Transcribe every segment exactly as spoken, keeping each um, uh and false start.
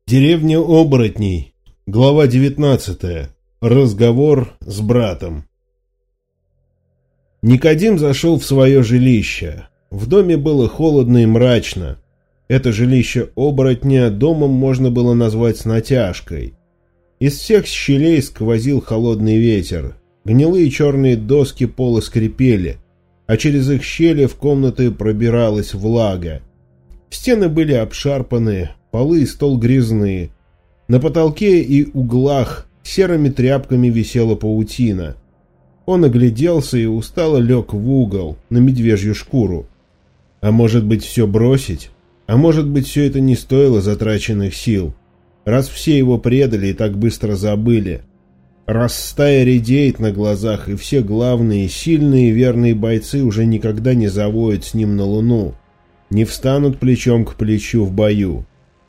Деревня оборотней. Глава девятнадцатая. Разговор с братом. Никодим зашел в свое жилище. В доме было холодно и мрачно. Это жилище оборотня домом можно было назвать с натяжкой. Из всех щелей сквозил холодный ветер. Гнилые черные доски пола скрипели, а через их щели в комнаты пробиралась влага. Стены были обшарпаны, полы и стол грязные. На потолке и углах серыми тряпками висела паутина. Он огляделся и устало лег в угол, на медвежью шкуру. А может быть, все бросить? А может быть, все это не стоило затраченных сил? Раз все его предали и так быстро забыли. Раз стая редеет на глазах, и все главные, сильные и верные бойцы уже никогда не завоют с ним на луну, не встанут плечом к плечу в бою.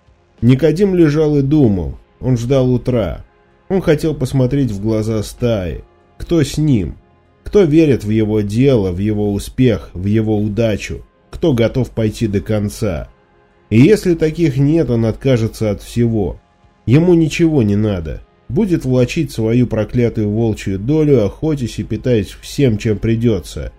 Никодим лежал и думал. Он ждал утра. Он хотел посмотреть в глаза стаи. Кто с ним? Кто верит в его дело, в его успех, в его удачу? Кто готов пойти до конца? И если таких нет, он откажется от всего. Ему ничего не надо. Будет влачить свою проклятую волчью долю, охотясь и питаясь всем, чем придется.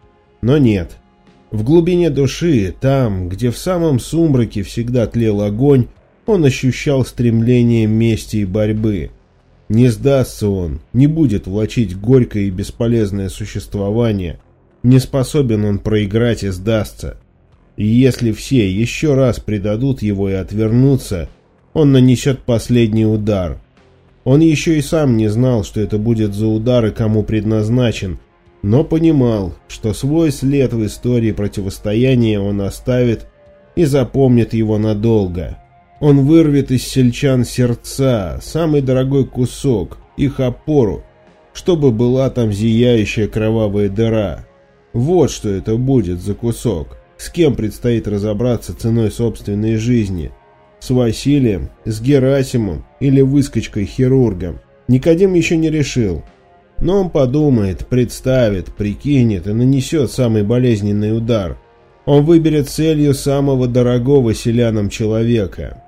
Но нет. В глубине души, там, где в самом сумраке всегда тлел огонь, он ощущал стремление мести и борьбы. Не сдастся он, не будет влачить горькое и бесполезное существование. Не способен он проиграть и сдастся. И если все еще раз предадут его и отвернутся, он нанесет последний удар. Он еще и сам не знал, что это будет за удар и кому предназначен, но понимал, что свой след в истории противостояния он оставит и запомнит его надолго. Он вырвет из сельчан сердца, самый дорогой кусок, их опору, чтобы была там зияющая кровавая дыра. Вот что это будет за кусок. С кем предстоит разобраться ценой собственной жизни? С Василием, с Герасимом или выскочкой-хирургом? Никодим еще не решил. Но он подумает, представит, прикинет и нанесет самый болезненный удар. Он выберет целью самого дорогого селянам человека.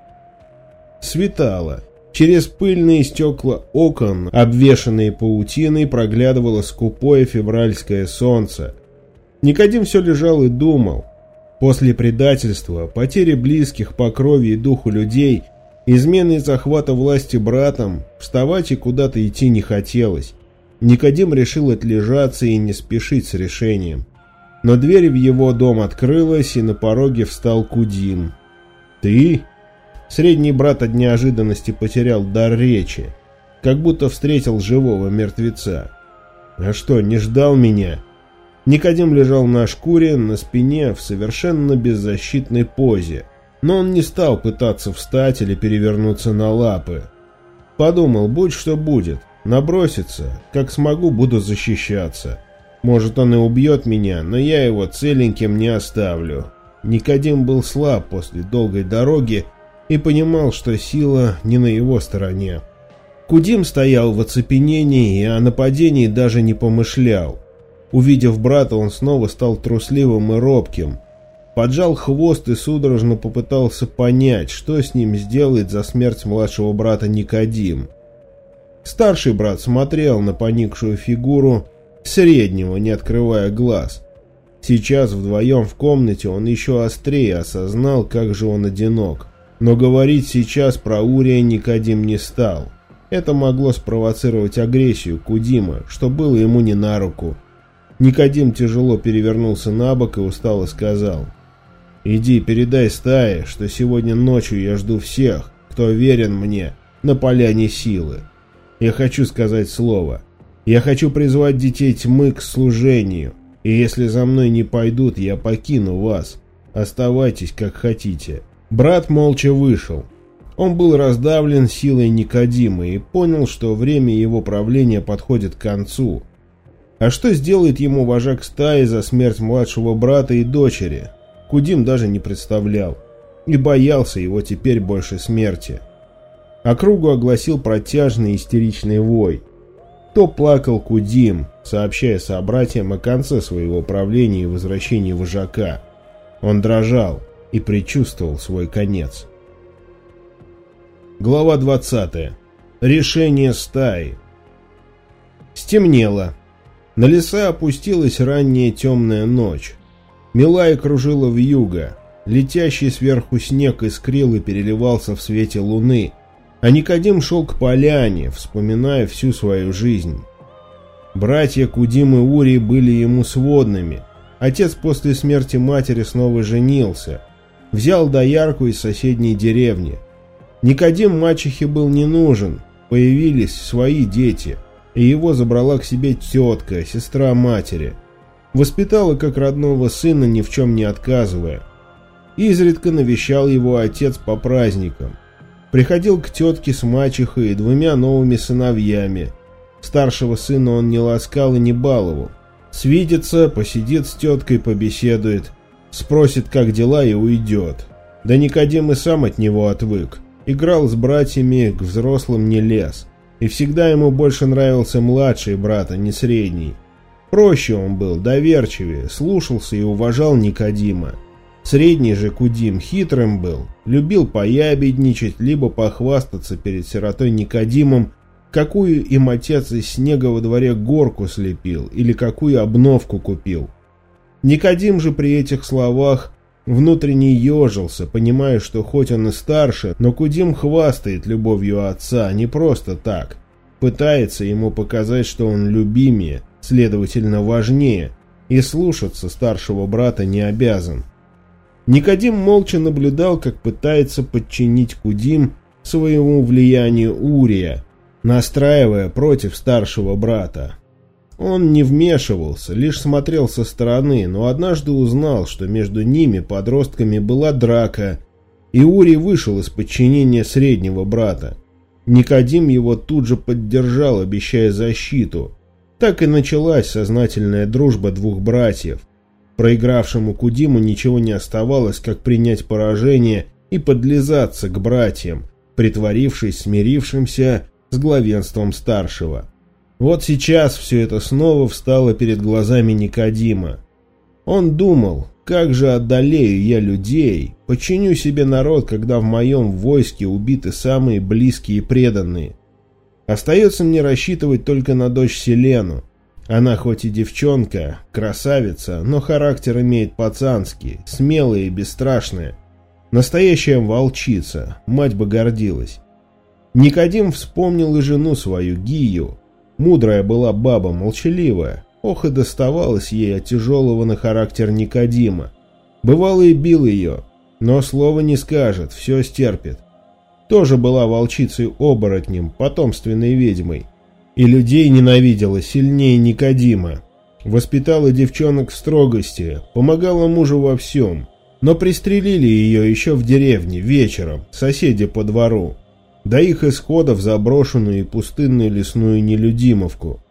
Светало. Через пыльные стекла окон, обвешанные паутиной, проглядывало скупое февральское солнце. Никодим все лежал и думал. После предательства, потери близких по крови и духу людей, измены и захвата власти братом, вставать и куда-то идти не хотелось. Никодим решил отлежаться и не спешить с решением. Но дверь в его дом открылась, и на пороге встал Кудим. «Ты?» Средний брат от неожиданности потерял дар речи, как будто встретил живого мертвеца. «А что, не ждал меня?» Никодим лежал на шкуре, на спине, в совершенно беззащитной позе, но он не стал пытаться встать или перевернуться на лапы. Подумал, будь что будет, набросится, как смогу, буду защищаться. Может, он и убьет меня, но я его целеньким не оставлю. Никодим был слаб после долгой дороги и понимал, что сила не на его стороне. Кудим стоял в оцепенении и о нападении даже не помышлял. Увидев брата, он снова стал трусливым и робким. Поджал хвост и судорожно попытался понять, что с ним сделает за смерть младшего брата Никодим. Старший брат смотрел на поникшую фигуру среднего, не открывая глаз. Сейчас вдвоем в комнате он еще острее осознал, как же он одинок. Но говорить сейчас про Урия Никодим не стал. Это могло спровоцировать агрессию Кудима, что было ему не на руку. Никодим тяжело перевернулся на бок и устало сказал: «Иди, передай стае, что сегодня ночью я жду всех, кто верен мне, на поляне силы. Я хочу сказать слово. Я хочу призвать детей тьмы к служению, и если за мной не пойдут, я покину вас. Оставайтесь, как хотите». Брат молча вышел. Он был раздавлен силой Никодима и понял, что время его правления подходит к концу. А что сделает ему вожак стаи за смерть младшего брата и дочери? Кудим даже не представлял. И боялся его теперь больше смерти. Округу огласил протяжный истеричный вой. То плакал Кудим, сообщая собратьям о конце своего правления и возвращении вожака. Он дрожал и предчувствовал свой конец. Глава двадцатая. Решение стаи. Стемнело. На леса опустилась ранняя темная ночь. Мела и кружила вьюга. Летящий сверху снег искрил и переливался в свете луны. А Никодим шел к поляне, вспоминая всю свою жизнь. Братья Кудим и Урий были ему сводными. Отец после смерти матери снова женился. Взял доярку из соседней деревни. Никодим мачехе был не нужен, появились свои дети, и его забрала к себе тетка, сестра матери. Воспитала как родного сына, ни в чем не отказывая. Изредка навещал его отец по праздникам. Приходил к тетке с мачехой и двумя новыми сыновьями. Старшего сына он не ласкал и не баловал. Свидится, посидит с теткой, побеседует, спросит, как дела, и уйдет. Да Никодим и сам от него отвык. Играл с братьями, к взрослым не лез. И всегда ему больше нравился младший брат, а не средний. Проще он был, доверчивее, слушался и уважал Никодима. Средний же Кудим хитрым был, любил поябедничать, либо похвастаться перед сиротой Никодимом, какую им отец из снега во дворе горку слепил или какую обновку купил. Никодим же при этих словах внутренне ежился, понимая, что хоть он и старше, но Кудим хвастает любовью отца не просто так. Пытается ему показать, что он любимее, следовательно важнее, и слушаться старшего брата не обязан. Никодим молча наблюдал, как пытается подчинить Кудим своему влиянию Урия, настраивая против старшего брата. Он не вмешивался, лишь смотрел со стороны, но однажды узнал, что между ними, подростками, была драка, и Урий вышел из подчинения среднего брата. Никодим его тут же поддержал, обещая защиту. Так и началась сознательная дружба двух братьев. Проигравшему Кудиму ничего не оставалось, как принять поражение и подлизаться к братьям, притворившись смирившимся с главенством старшего. Вот сейчас все это снова встало перед глазами Никодима. Он думал, как же одолею я людей, подчиню себе народ, когда в моем войске убиты самые близкие и преданные. Остается мне рассчитывать только на дочь Селену. Она хоть и девчонка, красавица, но характер имеет пацанский, смелая и бесстрашная. Настоящая волчица, мать бы гордилась. Никодим вспомнил и жену свою, Гию. Мудрая была баба, молчаливая. Ох и доставалось ей от тяжелого на характер Никодима. Бывало и бил ее, но слова не скажет, все стерпит. Тоже была волчицей-оборотнем, потомственной ведьмой. И людей ненавидела сильнее Никодима. Воспитала девчонок в строгости, помогала мужу во всем. Но пристрелили ее еще в деревне, вечером, соседи по двору. До их исхода в заброшенную и пустынную лесную Нелюдимовку.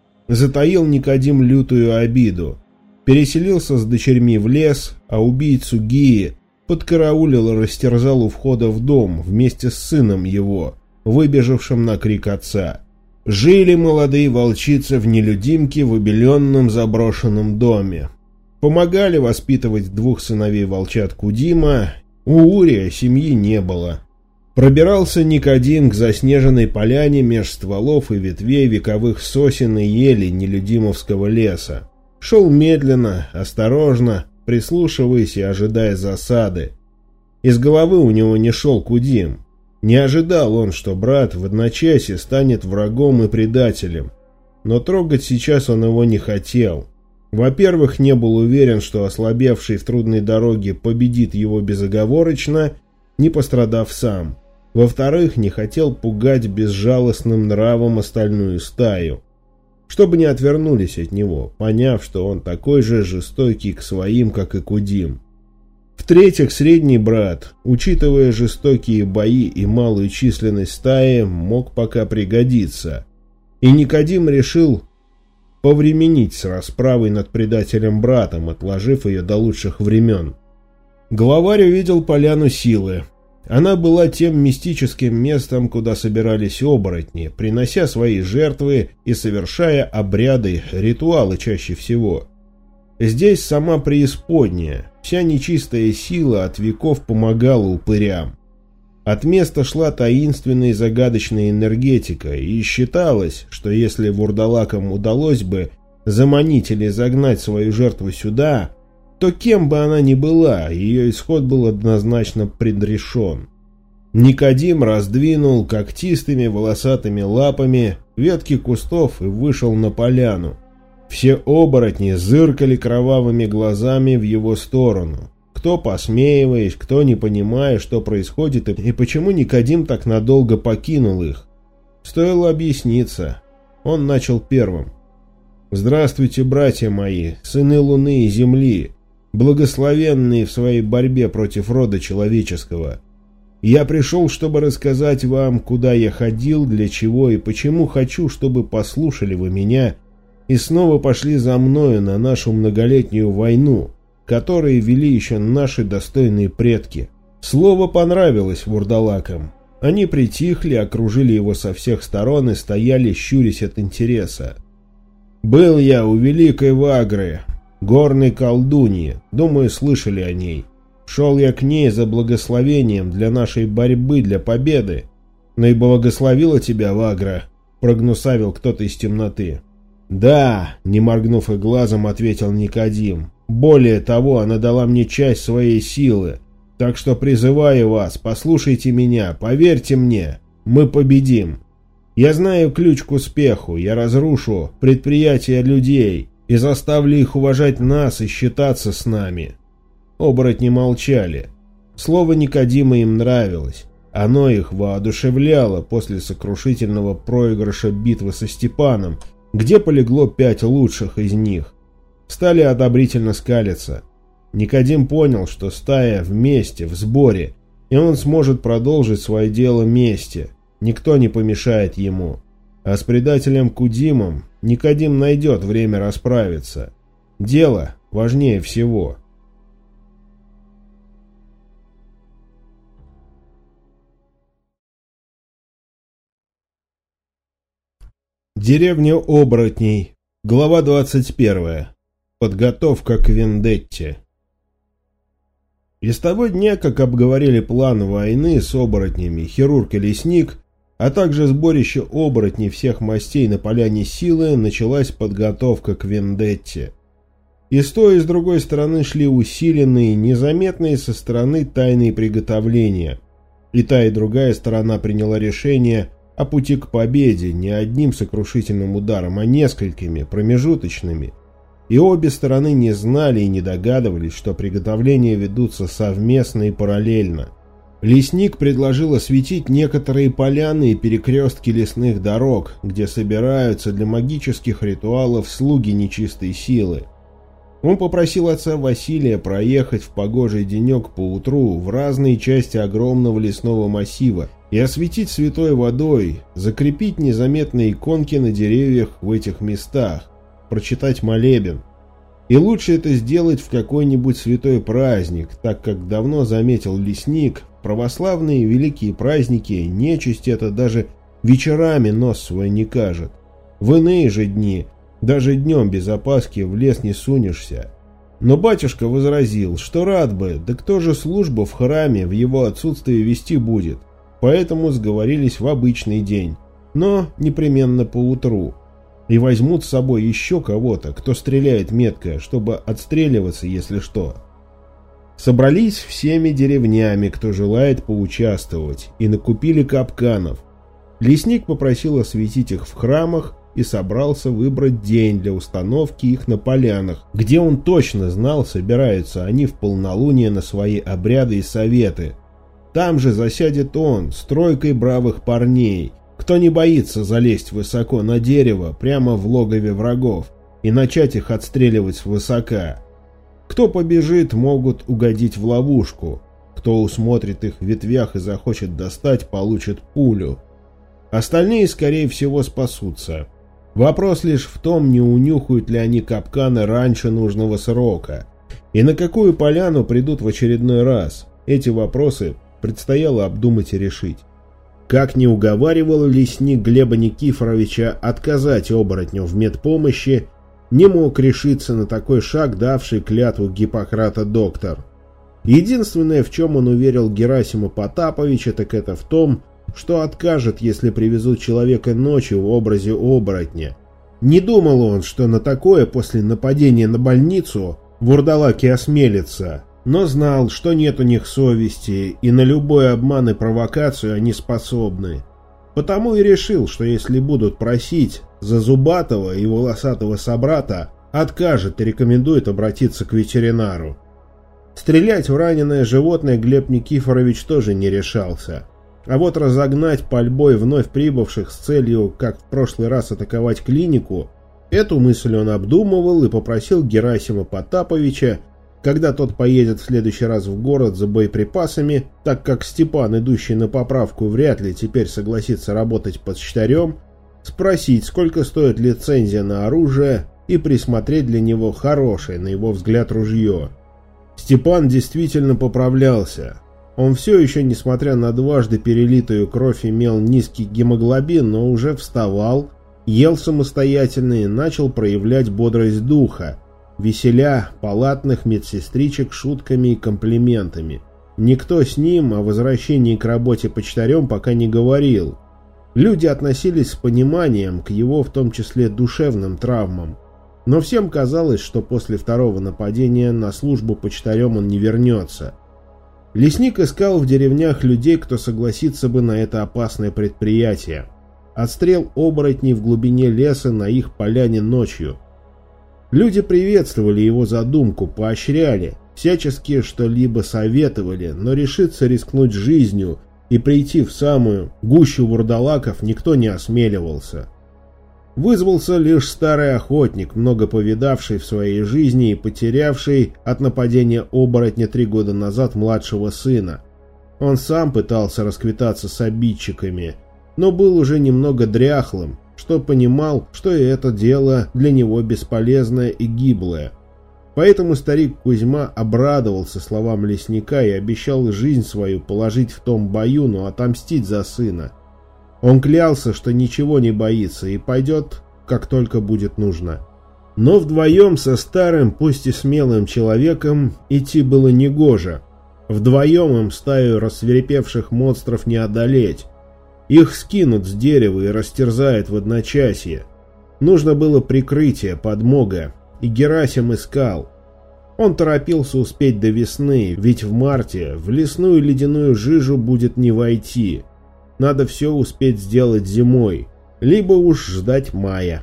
Затаил Никодим лютую обиду. Переселился с дочерьми в лес, а убийцу Гии подкараулил и растерзал у входа в дом вместе с сыном его, выбежавшим на крик отца. Жили молодые волчицы в Нелюдимке в обеленном заброшенном доме. Помогали воспитывать двух сыновей волчат Кудима, у Урия семьи не было. Пробирался Никодим к заснеженной поляне меж стволов и ветвей вековых сосен и елей Нелюдимовского леса. Шел медленно, осторожно, прислушиваясь и ожидая засады. Из головы у него не шел Кудим. Не ожидал он, что брат в одночасье станет врагом и предателем. Но трогать сейчас он его не хотел. Во-первых, не был уверен, что ослабевший в трудной дороге победит его безоговорочно, не пострадав сам. Во-вторых, не хотел пугать безжалостным нравом остальную стаю, чтобы не отвернулись от него, поняв, что он такой же жестокий к своим, как и Кудим. В-третьих, средний брат, учитывая жестокие бои и малую численность стаи, мог пока пригодиться. И Никодим решил повременить с расправой над предателем-братом, отложив ее до лучших времен. Главарь увидел поляну силы. Она была тем мистическим местом, куда собирались оборотни, принося свои жертвы и совершая обряды, ритуалы чаще всего. Здесь сама преисподняя, вся нечистая сила от веков помогала упырям. От места шла таинственная и загадочная энергетика, и считалось, что если вурдалакам удалось бы заманить или загнать свою жертву сюда, то кем бы она ни была, ее исход был однозначно предрешен. Никодим раздвинул когтистыми волосатыми лапами ветки кустов и вышел на поляну. Все оборотни зыркали кровавыми глазами в его сторону. Кто посмеиваясь, кто не понимая, что происходит и почему Никодим так надолго покинул их. Стоило объясниться. Он начал первым. «Здравствуйте, братья мои, сыны Луны и Земли, благословенные в своей борьбе против рода человеческого. Я пришел, чтобы рассказать вам, куда я ходил, для чего и почему хочу, чтобы послушали вы меня и снова пошли за мною на нашу многолетнюю войну, которую вели еще наши достойные предки». Слово понравилось вурдалакам. Они притихли, окружили его со всех сторон и стояли, щурясь от интереса. «Был я у великой Вагры, горной колдуньи, думаю, слышали о ней. Шел я к ней за благословением для нашей борьбы, для победы. Но и благословила тебя Вагра», — прогнусавил кто-то из темноты. «Да», — не моргнув и глазом, ответил Никодим. «Более того, она дала мне часть своей силы. Так что призываю вас, послушайте меня, поверьте мне, мы победим. Я знаю ключ к успеху, я разрушу предприятия людей и заставлю их уважать нас и считаться с нами». Оборотни молчали. Слово Никодима им нравилось. Оно их воодушевляло после сокрушительного проигрыша битвы со Степаном, где полегло пять лучших из них. Стали одобрительно скалиться. Никодим понял, что стая вместе, в сборе, и он сможет продолжить свое дело вместе. Никто не помешает ему. А с предателем Кудимом Никодим найдет время расправиться. Дело важнее всего. Деревня оборотней. Глава двадцать первая. Подготовка к вендетте. И с того дня, как обговорили план войны с оборотнями хирург и лесник, а также сборище оборотней всех мастей на поляне силы, началась подготовка к вендетте. И с той и с другой стороны шли усиленные, незаметные со стороны тайные приготовления. И та и другая сторона приняла решение о пути к победе не одним сокрушительным ударом, а несколькими, промежуточными. И обе стороны не знали и не догадывались, что приготовления ведутся совместно и параллельно. Лесник предложил осветить некоторые поляны и перекрестки лесных дорог, где собираются для магических ритуалов слуги нечистой силы. Он попросил отца Василия проехать в погожий денек поутру в разные части огромного лесного массива и осветить святой водой, закрепить незаметные иконки на деревьях в этих местах, прочитать молебен. И лучше это сделать в какой-нибудь святой праздник, так как давно заметил лесник, православные великие праздники, нечисть это даже вечерами нос свой не кажет. В иные же дни, даже днем без опаски в лес не сунешься. Но батюшка возразил, что рад бы, да кто же службу в храме в его отсутствие вести будет, поэтому сговорились в обычный день, но непременно поутру. И возьмут с собой еще кого-то, кто стреляет метко, чтобы отстреливаться, если что. Собрались всеми деревнями, кто желает поучаствовать, и накупили капканов. Лесник попросил осветить их в храмах и собрался выбрать день для установки их на полянах, где он точно знал, собираются они в полнолуние на свои обряды и советы. Там же засядет он с тройкой бравых парней, кто не боится залезть высоко на дерево прямо в логове врагов и начать их отстреливать свысока. Кто побежит, могут угодить в ловушку. Кто усмотрит их в ветвях и захочет достать, получит пулю. Остальные, скорее всего, спасутся. Вопрос лишь в том, не унюхают ли они капканы раньше нужного срока. И на какую поляну придут в очередной раз. Эти вопросы предстояло обдумать и решить. Как не уговаривал лесник Глеба Никифоровича отказать оборотню в медпомощи, не мог решиться на такой шаг, давший клятву Гиппократа доктор. Единственное, в чем он уверил Герасима Потаповича, так это в том, что откажет, если привезут человека ночью в образе оборотня. Не думал он, что на такое после нападения на больницу вурдалаки осмелятся, но знал, что нет у них совести, и на любой обман и провокацию они способны. Потому и решил, что если будут просить за Зубатого и волосатого собрата, откажет и рекомендует обратиться к ветеринару. Стрелять в раненое животное Глеб Никифорович тоже не решался. А вот разогнать пальбой вновь прибывших с целью, как в прошлый раз, атаковать клинику, эту мысль он обдумывал и попросил Герасима Потаповича, когда тот поедет в следующий раз в город за боеприпасами, так как Степан, идущий на поправку, вряд ли теперь согласится работать под штарем, спросить, сколько стоит лицензия на оружие, и присмотреть для него хорошее, на его взгляд, ружье. Степан действительно поправлялся. Он все еще, несмотря на дважды перелитую кровь, имел низкий гемоглобин, но уже вставал, ел самостоятельно и начал проявлять бодрость духа, веселя палатных медсестричек шутками и комплиментами. Никто с ним о возвращении к работе почтарем пока не говорил. Люди относились с пониманием к его, в том числе, душевным травмам. Но всем казалось, что после второго нападения на службу почтарем он не вернется. Лесник искал в деревнях людей, кто согласится бы на это опасное предприятие. Отстрел оборотней в глубине леса на их поляне ночью. Люди приветствовали его задумку, поощряли, всячески что-либо советовали, но решиться рискнуть жизнью и прийти в самую гущу вурдалаков никто не осмеливался. Вызвался лишь старый охотник, много повидавший в своей жизни и потерявший от нападения оборотня три года назад младшего сына. Он сам пытался расквитаться с обидчиками, но был уже немного дряхлым, что понимал, что и это дело для него бесполезное и гиблое. Поэтому старик Кузьма обрадовался словам лесника и обещал жизнь свою положить в том бою, но отомстить за сына. Он клялся, что ничего не боится и пойдет, как только будет нужно. Но вдвоем со старым, пусть и смелым человеком, идти было негоже. Вдвоем им стаю рассвирепевших монстров не одолеть. Их скинут с дерева и растерзают в одночасье. Нужно было прикрытие, подмога, и Герасим искал. Он торопился успеть до весны, ведь в марте в лесную ледяную жижу будет не войти. Надо все успеть сделать зимой, либо уж ждать мая.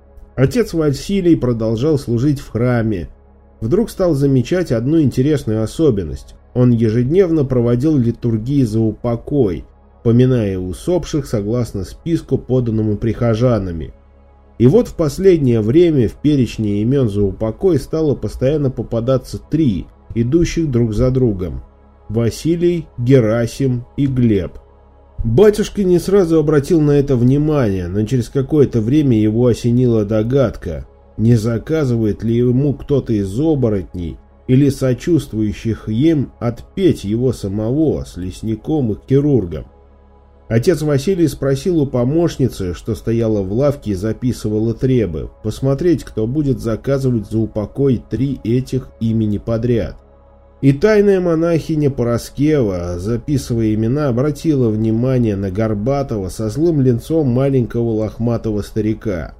Отец Василий продолжал служить в храме. Вдруг стал замечать одну интересную особенность. Он ежедневно проводил литургии за упокой, поминая усопших согласно списку, поданному прихожанами. И вот в последнее время в перечне имен за упокой стало постоянно попадаться три, идущих друг за другом: Василий, Герасим и Глеб. Батюшка не сразу обратил на это внимание, но через какое-то время его осенила догадка, не заказывает ли ему кто-то из оборотней или сочувствующих им отпеть его самого с лесником и хирургом. Отец Василий спросил у помощницы, что стояла в лавке и записывала требы, посмотреть, кто будет заказывать за упокой три этих имени подряд. И тайная монахиня Пороскева, записывая имена, обратила внимание на горбатого со злым лицом маленького лохматого старика.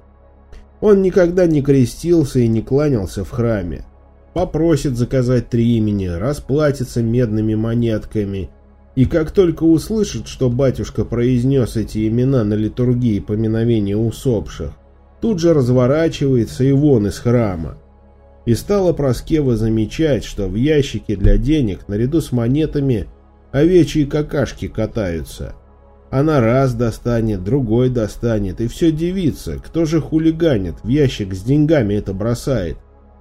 Он никогда не крестился и не кланялся в храме. Попросит заказать три имени, расплатится медными монетками, и как только услышит, что батюшка произнес эти имена на литургии поминовения усопших, тут же разворачивается и вон из храма. И стала Пороскева замечать, что в ящике для денег наряду с монетами овечьи какашки катаются. Она раз достанет, другой достанет, и все дивится, кто же хулиганит, в ящик с деньгами это бросает.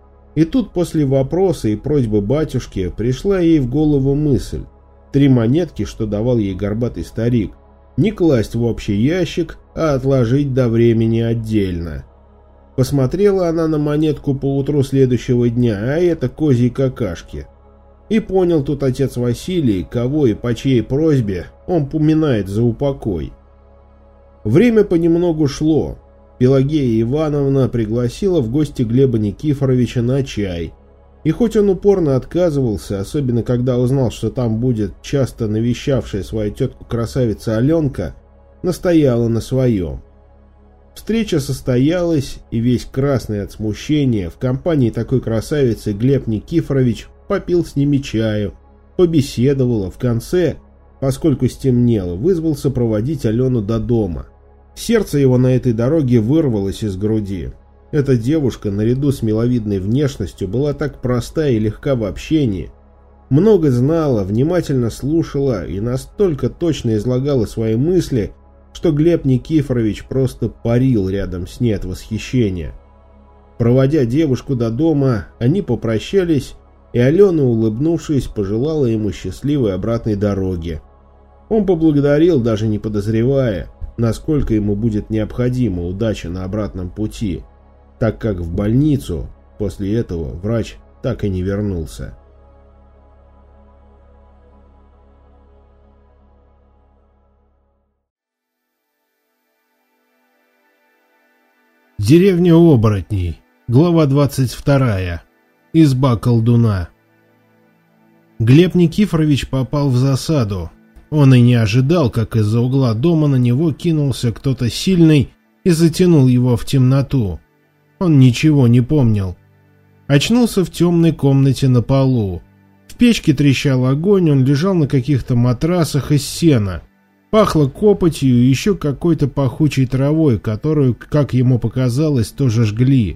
И тут после вопроса и просьбы батюшки пришла ей в голову мысль: три монетки, что давал ей горбатый старик, не класть в общий ящик, а отложить до времени отдельно. Посмотрела она на монетку поутру следующего дня, а это козьи какашки. И понял тут отец Василий, кого и по чьей просьбе он поминает за упокой. Время понемногу шло. Пелагея Ивановна пригласила в гости Глеба Никифоровича на чай. И хоть он упорно отказывался, особенно когда узнал, что там будет часто навещавшая свою тетку красавица Аленка, настояла на своем. Встреча состоялась, и весь красный от смущения в компании такой красавицы Глеб Никифорович попил с ними чаю, побеседовал, а в конце, поскольку стемнело, вызвался проводить Алену до дома. Сердце его на этой дороге вырвалось из груди. Эта девушка, наряду с миловидной внешностью, была так проста и легка в общении. Много знала, внимательно слушала и настолько точно излагала свои мысли, что Глеб Никифорович просто парил рядом с ней от восхищения. Проводя девушку до дома, они попрощались, и Алена, улыбнувшись, пожелала ему счастливой обратной дороги. Он поблагодарил, даже не подозревая, насколько ему будет необходима удача на обратном пути, так как в больницу после этого врач так и не вернулся. Деревня оборотней. Глава двадцать вторая. Изба колдуна. Глеб Никифорович попал в засаду. Он и не ожидал, как из-за угла дома на него кинулся кто-то сильный и затянул его в темноту. Он ничего не помнил. Очнулся в темной комнате на полу. В печке трещал огонь, он лежал на каких-то матрасах из сена. Пахло копотью и еще какой-то пахучей травой, которую, как ему показалось, тоже жгли.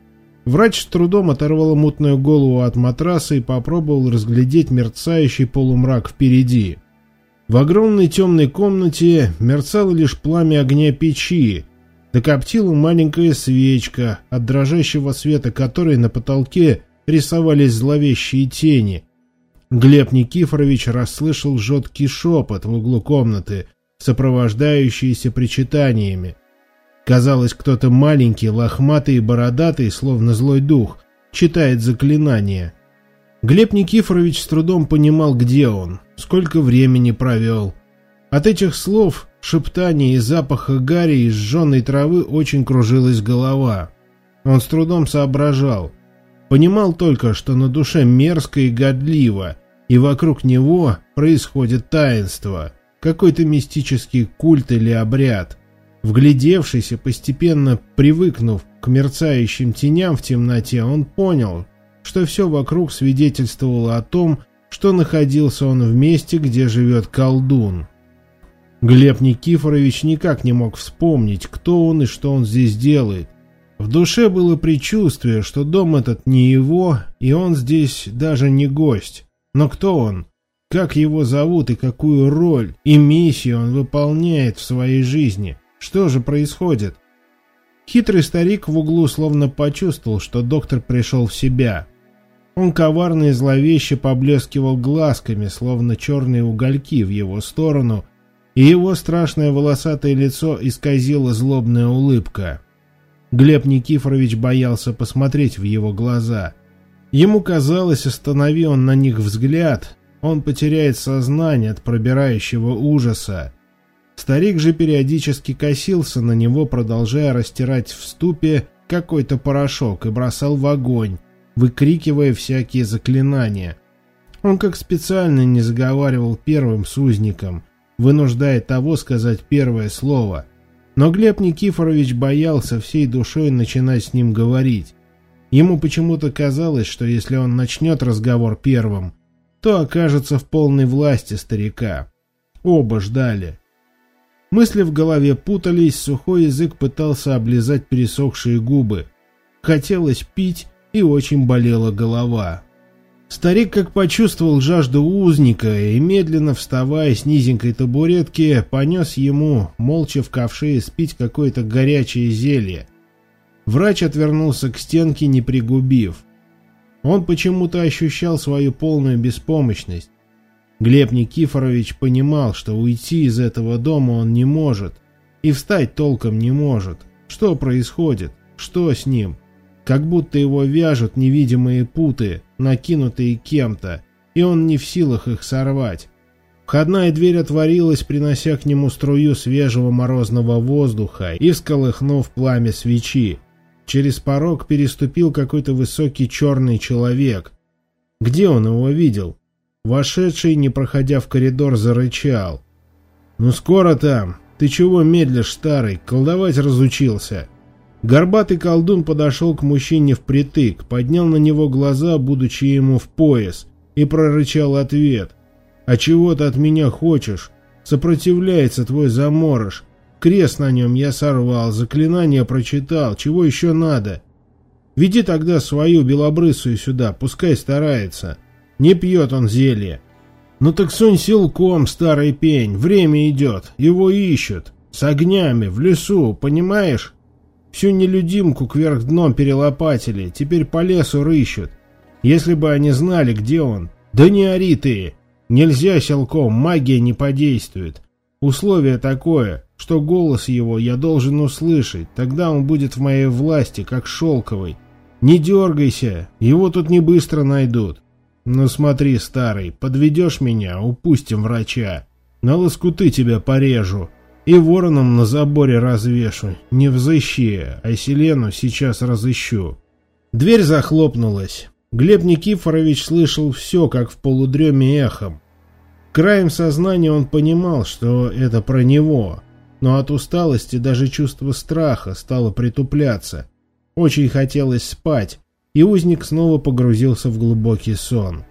Врач с трудом оторвал мутную голову от матраса и попробовал разглядеть мерцающий полумрак впереди. В огромной темной комнате мерцало лишь пламя огня печи, да коптила маленькая свечка, от дрожащего света которой на потолке рисовались зловещие тени. Глеб Никифорович расслышал жуткий шепот в углу комнаты, сопровождающийся причитаниями. Казалось, кто-то маленький, лохматый и бородатый, словно злой дух, читает заклинание. Глеб Никифорович с трудом понимал, где он, сколько времени провел. От этих слов, шептаний и запаха гари и сжженной травы очень кружилась голова. Он с трудом соображал. Понимал только, что на душе мерзко и годливо, и вокруг него происходит таинство, какой-то мистический культ или обряд. Вглядевшись и постепенно привыкнув к мерцающим теням в темноте, он понял, что все вокруг свидетельствовало о том, что находился он в месте, где живет колдун. Глеб Никифорович никак не мог вспомнить, кто он и что он здесь делает. В душе было предчувствие, что дом этот не его, и он здесь даже не гость. Но кто он? Как его зовут и какую роль и миссию он выполняет в своей жизни? Что же происходит? Хитрый старик в углу словно почувствовал, что доктор пришел в себя. Он коварно и зловеще поблескивал глазками, словно черные угольки в его сторону, и его страшное волосатое лицо исказила злобная улыбка. Глеб Никифорович боялся посмотреть в его глаза. Ему казалось, останови он на них взгляд, он потеряет сознание от пробирающего ужаса. Старик же периодически косился на него, продолжая растирать в ступе какой-то порошок и бросал в огонь, выкрикивая всякие заклинания. Он как специально не заговаривал первым с узником, вынуждая того сказать первое слово. Но Глеб Никифорович боялся всей душой начинать с ним говорить. Ему почему-то казалось, что если он начнет разговор первым, то окажется в полной власти старика. Оба ждали. Мысли в голове путались, сухой язык пытался облизать пересохшие губы. Хотелось пить, и очень болела голова. Старик как почувствовал жажду узника и, медленно вставая с низенькой табуретки, понес ему, молча в ковше, спить какое-то горячее зелье. Врач отвернулся к стенке, не пригубив. Он почему-то ощущал свою полную беспомощность. Глеб Никифорович понимал, что уйти из этого дома он не может, и встать толком не может. Что происходит? Что с ним? Как будто его вяжут невидимые путы, накинутые кем-то, и он не в силах их сорвать. Входная дверь отворилась, принося к нему струю свежего морозного воздуха и всколыхнув пламя свечи. Через порог переступил какой-то высокий черный человек, Где он его видел? Вошедший, не проходя в коридор, зарычал. «Ну скоро там. Ты чего медлишь, старый? Колдовать разучился». Горбатый колдун подошел к мужчине впритык, поднял на него глаза, будучи ему в пояс, и прорычал ответ. «А чего ты от меня хочешь? Сопротивляется твой заморыш. Крест на нем я сорвал, заклинание прочитал. Чего еще надо? Веди тогда свою белобрысую сюда, пускай старается. Не пьет он зелье». «Ну так сунь силком, старый пень, время идет, его ищут. С огнями, в лесу, понимаешь? Всю нелюдимку кверх дном перелопатили, теперь по лесу рыщут. Если бы они знали, где он. Да не ори ты! Нельзя силком, магия не подействует. Условие такое, что голос его я должен услышать, тогда он будет в моей власти, как шелковый. Не дергайся, его тут не быстро найдут. Ну смотри, старый, подведешь меня, упустим врача. На лоскуты тебя порежу. И вороном на заборе развешу. Не взыщи, а Селену сейчас разыщу». Дверь захлопнулась. Глеб Никифорович слышал все, как в полудреме эхом. Краем сознания он понимал, что это про него, но от усталости даже чувство страха стало притупляться. Очень хотелось спать, и узник снова погрузился в глубокий сон.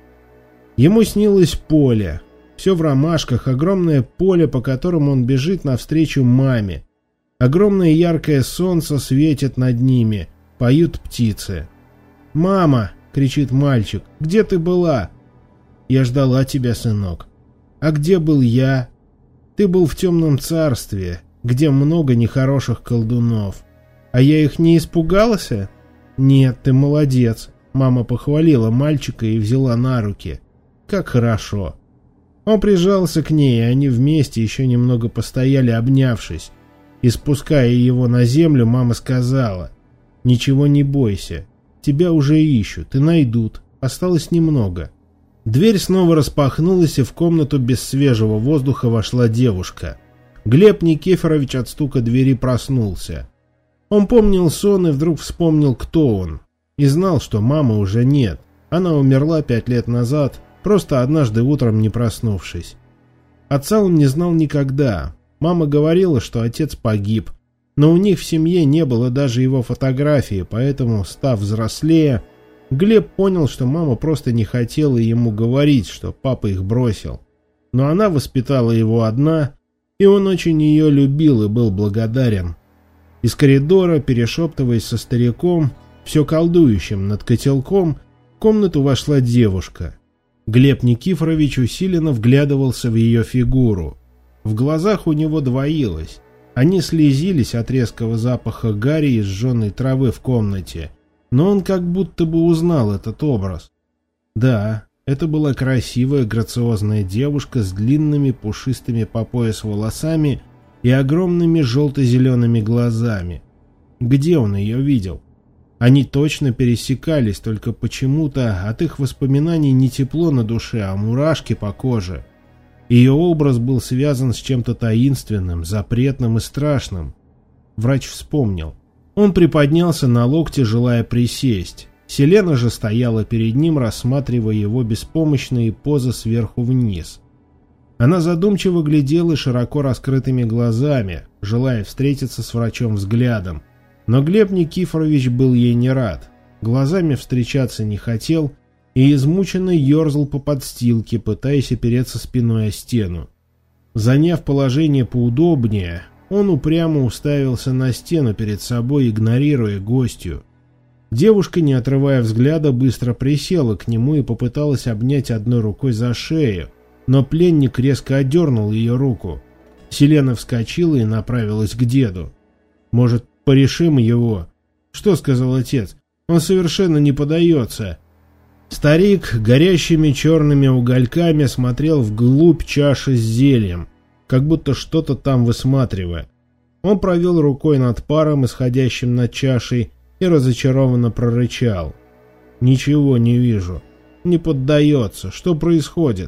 Ему снилось поле. Все в ромашках, огромное поле, по которому он бежит навстречу маме. Огромное яркое солнце светит над ними, поют птицы. «Мама!» — кричит мальчик. «Где ты была?» «Я ждала тебя, сынок». «А где был я?» «Ты был в темном царстве, где много нехороших колдунов. А я их не испугался?» «Нет, ты молодец». Мама похвалила мальчика и взяла на руки. «Как хорошо». Он прижался к ней, и они вместе еще немного постояли, обнявшись. И спуская его на землю, мама сказала: «Ничего не бойся, тебя уже ищут и найдут, осталось немного». Дверь снова распахнулась, и в комнату без свежего воздуха вошла девушка. Глеб Никифорович от стука двери проснулся. Он помнил сон и вдруг вспомнил, кто он. И знал, что мамы уже нет. Она умерла пять лет назад, просто однажды утром не проснувшись. Отца он не знал никогда. Мама говорила, что отец погиб, но у них в семье не было даже его фотографии, поэтому, став взрослее, Глеб понял, что мама просто не хотела ему говорить, что папа их бросил. Но она воспитала его одна, и он очень ее любил и был благодарен. Из коридора, перешептываясь со стариком, все колдующим над котелком, в комнату вошла девушка. Глеб Никифорович усиленно вглядывался в ее фигуру. В глазах у него двоилось. Они слезились от резкого запаха гари и сжженной травы в комнате, но он как будто бы узнал этот образ. Да, это была красивая, грациозная девушка с длинными, пушистыми по пояс волосами и огромными желто-зелеными глазами. Где он ее видел? Они точно пересекались, только почему-то от их воспоминаний не тепло на душе, а мурашки по коже. Ее образ был связан с чем-то таинственным, запретным и страшным. Врач вспомнил. Он приподнялся на локте, желая присесть. Селена же стояла перед ним, рассматривая его беспомощные позы сверху вниз. Она задумчиво глядела широко раскрытыми глазами, желая встретиться с врачом взглядом. Но Глеб Никифорович был ей не рад. Глазами встречаться не хотел и измученно ерзал по подстилке, пытаясь опереться спиной о стену. Заняв положение поудобнее, он упрямо уставился на стену перед собой, игнорируя гостью. Девушка, не отрывая взгляда, быстро присела к нему и попыталась обнять одной рукой за шею, но пленник резко отдернул ее руку. Селена вскочила и направилась к деду. «Может, порешим его?» «Что?» — сказал отец. «Он совершенно не подается». Старик горящими черными угольками смотрел вглубь чаши с зельем, как будто что-то там высматривая. Он провел рукой над паром, исходящим над чашей, и разочарованно прорычал: «Ничего не вижу. Не поддается. Что происходит?»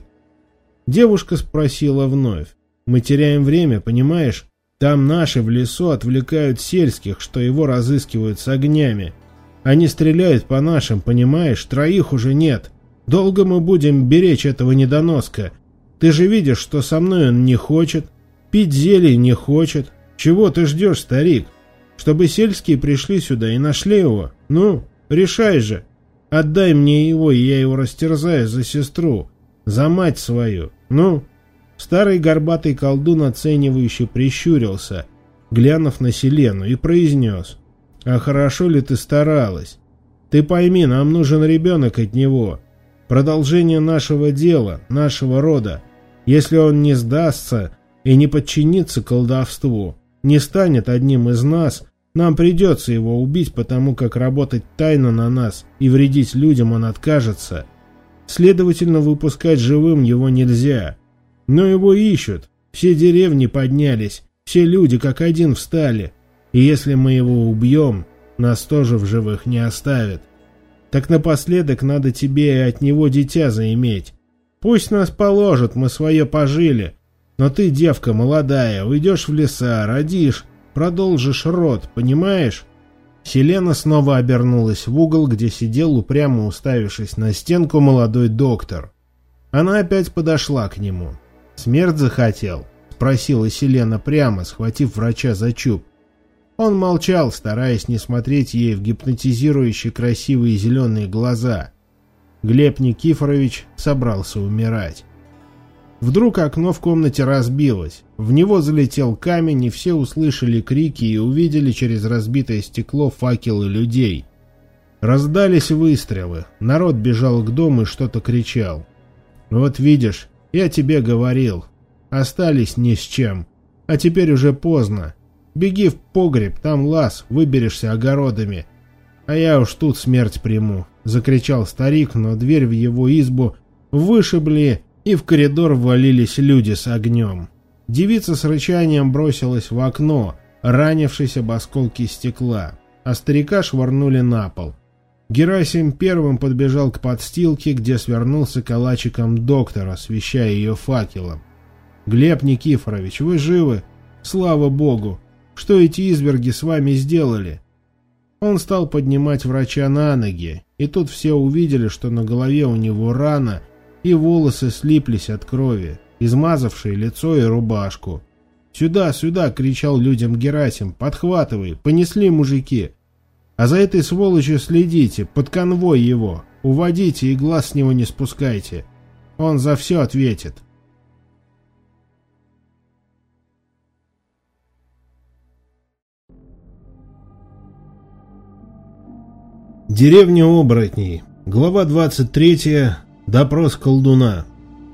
Девушка спросила вновь. «Мы теряем время, понимаешь? Там наши в лесу отвлекают сельских, что его разыскивают с огнями. Они стреляют по нашим, понимаешь? Троих уже нет. Долго мы будем беречь этого недоноска? Ты же видишь, что со мной он не хочет, пить зелье не хочет. Чего ты ждешь, старик? Чтобы сельские пришли сюда и нашли его? Ну, решай же. Отдай мне его, и я его растерзаю за сестру, за мать свою. Ну?» Старый горбатый колдун оценивающе прищурился, глянув на Селену, и произнес: «А хорошо ли ты старалась? Ты пойми, нам нужен ребенок от него. Продолжение нашего дела, нашего рода. Если он не сдастся и не подчинится колдовству, не станет одним из нас, нам придется его убить, потому как работать тайно на нас и вредить людям он откажется. Следовательно, выпускать живым его нельзя. Но его ищут, все деревни поднялись, все люди как один встали, и если мы его убьем, нас тоже в живых не оставят. Так напоследок надо тебе и от него дитя заиметь. Пусть нас положат, мы свое пожили, но ты, девка молодая, уйдешь в леса, родишь, продолжишь род, понимаешь?» Селена снова обернулась в угол, где сидел, упрямо уставившись на стенку, молодой доктор. Она опять подошла к нему. «Смерть захотел?» — спросила Селена прямо, схватив врача за чуб. Он молчал, стараясь не смотреть ей в гипнотизирующие красивые зеленые глаза. Глеб Никифорович собрался умирать. Вдруг окно в комнате разбилось. В него залетел камень, и все услышали крики и увидели через разбитое стекло факелы людей. Раздались выстрелы. Народ бежал к дому и что-то кричал. «Вот видишь, я тебе говорил. Остались ни с чем. А теперь уже поздно. Беги в погреб, там лаз, выберешься огородами. А я уж тут смерть приму», — закричал старик, но дверь в его избу вышибли, и в коридор ввалились люди с огнем. Девица с рычанием бросилась в окно, ранившись об осколки стекла, а старика швырнули на пол. Герасим первым подбежал к подстилке, где свернулся калачиком доктор, освещая ее факелом. «Глеб Никифорович, вы живы? Слава богу! Что эти изверги с вами сделали?» Он стал поднимать врача на ноги, и тут все увидели, что на голове у него рана, и волосы слиплись от крови, измазавшие лицо и рубашку. «Сюда, сюда!» — кричал людям Герасим. «Подхватывай! Понесли мужики! А за этой сволочью следите, под конвой его! Уводите и глаз с него не спускайте! Он за все ответит!» Деревня оборотней. Глава двадцать третья. Допрос колдуна.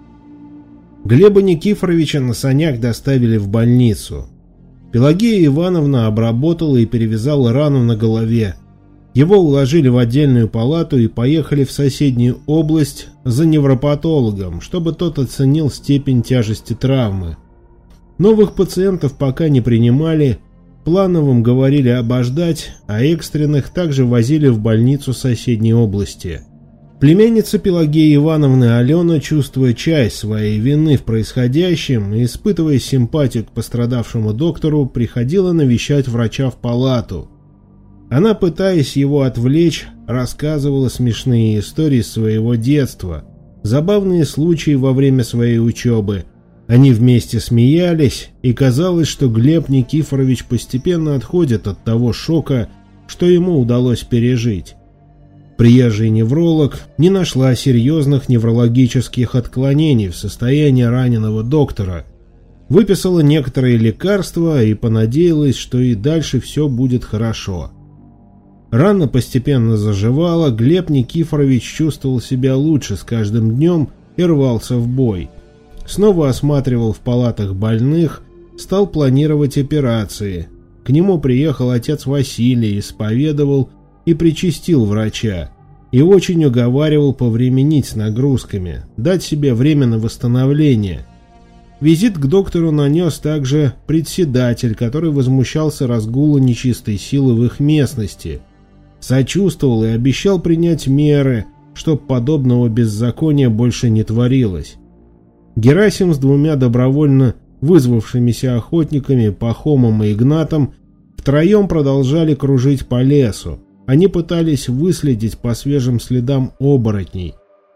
Глеба Никифоровича на санях доставили в больницу. Пелагея Ивановна обработала и перевязала рану на голове. Его уложили в отдельную палату и поехали в соседнюю область за невропатологом, чтобы тот оценил степень тяжести травмы. Новых пациентов пока не принимали, плановым говорили обождать, а экстренных также возили в больницу соседней области. Племянница Пелагеи Ивановны Алена, чувствуя часть своей вины в происходящем и испытывая симпатию к пострадавшему доктору, приходила навещать врача в палату. Она, пытаясь его отвлечь, рассказывала смешные истории своего детства, забавные случаи во время своей учебы. Они вместе смеялись, и казалось, что Глеб Никифорович постепенно отходит от того шока, что ему удалось пережить. Приезжий невролог не нашла серьезных неврологических отклонений в состоянии раненого доктора, выписала некоторые лекарства и понадеялась, что и дальше все будет хорошо. Рана постепенно заживала, Глеб Никифорович чувствовал себя лучше с каждым днем и рвался в бой. Снова осматривал в палатах больных, стал планировать операции. К нему приехал отец Василий, исповедовал и причастил врача, и очень уговаривал повременить с нагрузками, дать себе время на восстановление. Визит к доктору нанес также председатель, который возмущался разгула нечистой силы в их местности, сочувствовал и обещал принять меры, чтоб подобного беззакония больше не творилось. Герасим с двумя добровольно вызвавшимися охотниками Пахомом и Игнатом втроем продолжали кружить по лесу. Они пытались выследить по свежим следам оборотней.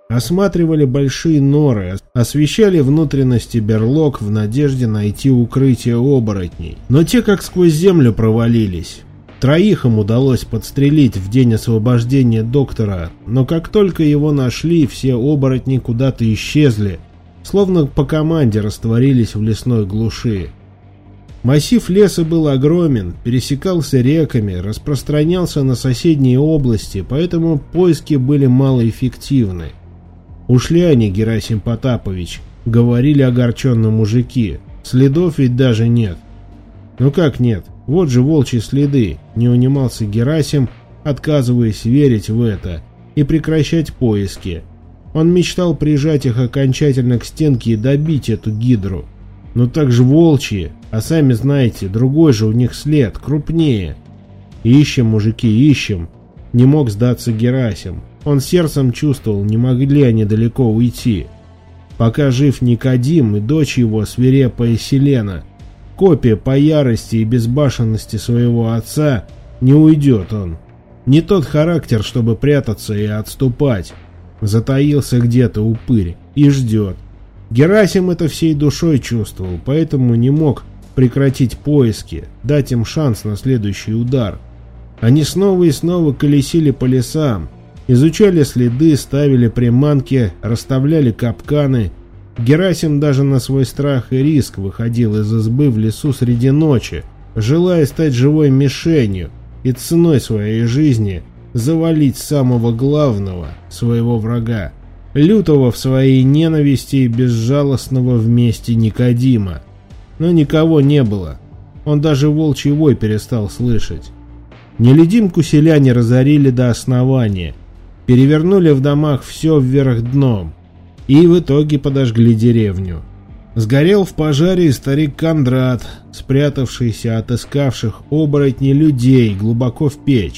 осматривали большие норы, освещали внутренности берлог в надежде найти укрытие оборотней. Но те как сквозь землю провалились. Троих им удалось подстрелить в день освобождения доктора, но как только его нашли, все оборотни куда-то исчезли, словно по команде растворились в лесной глуши. Массив леса был огромен, пересекался реками, распространялся на соседние области, поэтому поиски были малоэффективны. «Ушли они, Герасим Потапович», — говорили огорченные мужики, — «следов ведь даже нет». «Ну как нет? Вот же волчьи следы», — не унимался Герасим, отказываясь верить в это и прекращать поиски. Он мечтал прижать их окончательно к стенке и добить эту гидру. «Ну так же волчьи, а сами знаете, другой же у них след, крупнее». «Ищем, мужики, ищем», — не мог сдаться Герасим. Он сердцем чувствовал, не могли они далеко уйти. Пока жив Никодим и дочь его, свирепая Селена, копия по ярости и безбашенности своего отца, не уйдет он. Не тот характер, чтобы прятаться и отступать. Затаился где-то упырь и ждет. Герасим это всей душой чувствовал, поэтому не мог прекратить поиски, дать им шанс на следующий удар. Они снова и снова колесили по лесам, изучали следы, ставили приманки, расставляли капканы. Герасим даже на свой страх и риск выходил из избы в лесу среди ночи, желая стать живой мишенью и ценой своей жизни завалить самого главного своего врага, лютого в своей ненависти и безжалостного вместе Никодима. Но никого не было. Он даже волчий вой перестал слышать. Нелюдимку селяне разорили до основания, перевернули в домах все вверх дном и в итоге подожгли деревню. Сгорел в пожаре и старик Кондрат, спрятавшийся от искавших оборотней людей глубоко в печь.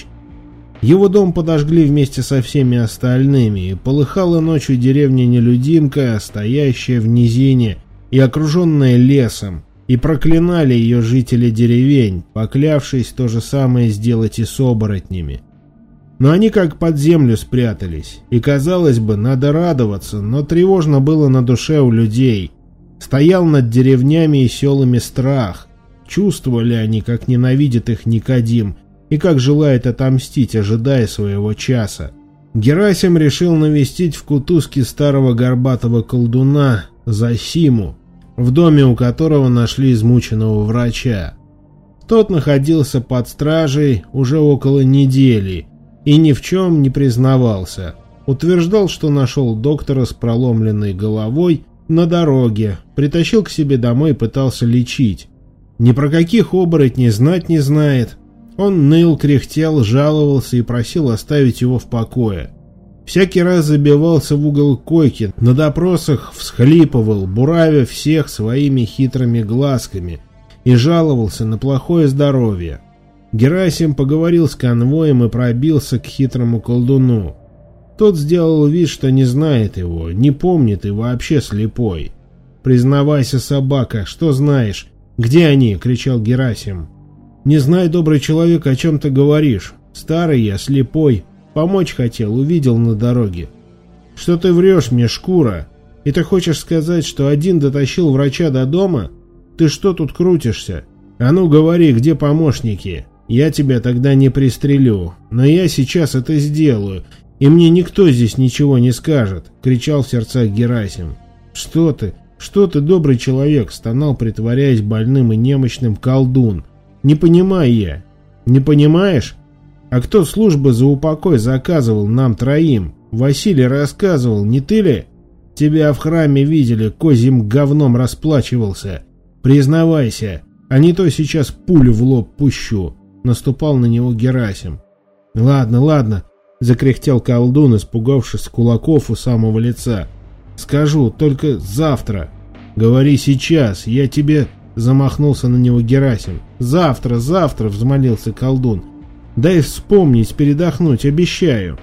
Его дом подожгли вместе со всеми остальными, и полыхала ночью деревня Нелюдимка, стоящая в низине и окруженная лесом, и проклинали ее жители деревень, поклявшись то же самое сделать и с оборотнями. Но они как под землю спрятались, и, казалось бы, надо радоваться, но тревожно было на душе у людей. Стоял над деревнями и селами страх. Чувствовали они, как ненавидит их Никодим, и как желает отомстить, ожидая своего часа. Герасим решил навестить в Кутузке старого горбатого колдуна Зосиму, в доме у которого нашли измученного врача. Тот находился под стражей уже около недели и ни в чем не признавался. Утверждал, что нашел доктора с проломленной головой на дороге, притащил к себе домой и пытался лечить. Ни про каких оборотней знать не знает. Он ныл, кряхтел, жаловался и просил оставить его в покое. Всякий раз забивался в угол койки, на допросах всхлипывал, буравя всех своими хитрыми глазками, и жаловался на плохое здоровье. Герасим поговорил с конвоем и пробился к хитрому колдуну. Тот сделал вид, что не знает его, не помнит и вообще слепой. «Признавайся, собака, что знаешь? Где они?» — кричал Герасим. «Не знаю, добрый человек, о чем ты говоришь. Старый я, слепой. Помочь хотел, увидел на дороге». «Что ты врешь мне, шкура? И ты хочешь сказать, что один дотащил врача до дома? Ты что тут крутишься? А ну говори, где помощники? Я тебя тогда не пристрелю, но я сейчас это сделаю, и мне никто здесь ничего не скажет», — кричал в сердцах Герасим. «Что ты? Что ты, добрый человек?» — стонал, притворяясь больным и немощным колдун. «Не понимаю я». «Не понимаешь? А кто службы за упокой заказывал нам троим? Василий рассказывал, не ты ли? Тебя в храме видели, козьим говном расплачивался. Признавайся, а не то сейчас пулю в лоб пущу», — наступал на него Герасим. «Ладно, ладно», — закряхтел колдун, испугавшись кулаков у самого лица. «Скажу, только завтра». «Говори сейчас, я тебе...» — замахнулся на него Герасим. «Завтра, завтра!» — взмолился колдун. «Дай вспомнить, передохнуть, обещаю».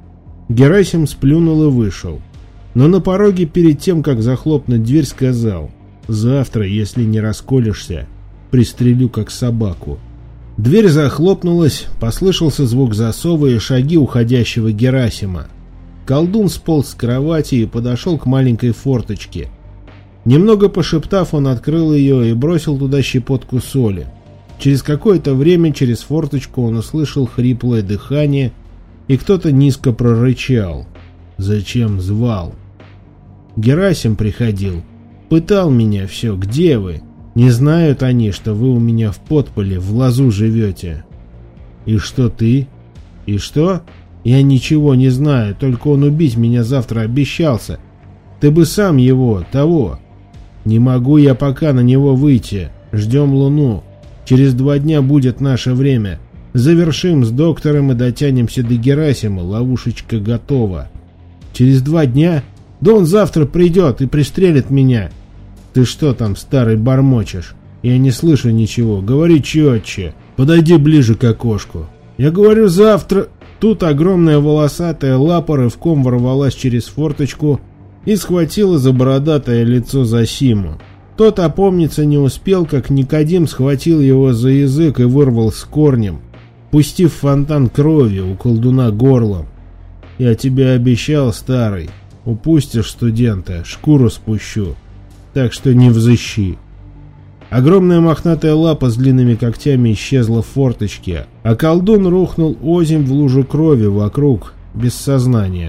Герасим сплюнул и вышел. Но на пороге перед тем, как захлопнуть дверь, сказал: «Завтра, если не расколешься, пристрелю как собаку». Дверь захлопнулась, послышался звук засова и шаги уходящего Герасима. колдун сполз с кровати и подошел к маленькой форточке. Немного пошептав, он открыл ее и бросил туда щепотку соли. Через какое-то время через форточку он услышал хриплое дыхание, и кто-то низко прорычал. «Зачем звал?» «Герасим приходил. Пытал меня все. Где вы? Не знают они, что вы у меня в подполе, в лазу живете». «И что ты?» «И что? Я ничего не знаю, только он убить меня завтра обещался. Ты бы сам его, того». «Не могу я пока на него выйти. Ждем луну. Через два дня будет наше время. Завершим с доктором и дотянемся до Герасима. Ловушечка готова». «Через два дня? Да он завтра придет и пристрелит меня». «Ты что там, старый, бормочешь? Я не слышу ничего. Говори четче. Подойди ближе к окошку». «Я говорю, завтра...» Тут огромная волосатая лапа рывком ворвалась через форточку и схватила за бородатое лицо Зосиму. Тот опомниться не успел, как Никодим схватил его за язык и вырвал с корнем, пустив фонтан крови у колдуна горлом. «Я тебе обещал, старый, упустишь студента, шкуру спущу, так что не взыщи». Огромная мохнатая лапа с длинными когтями исчезла в форточке, а колдун рухнул озимь в лужу крови вокруг, без сознания.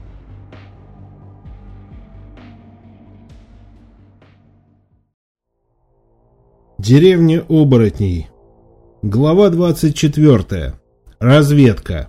Деревня оборотней. Глава двадцать четвёртая. Разведка.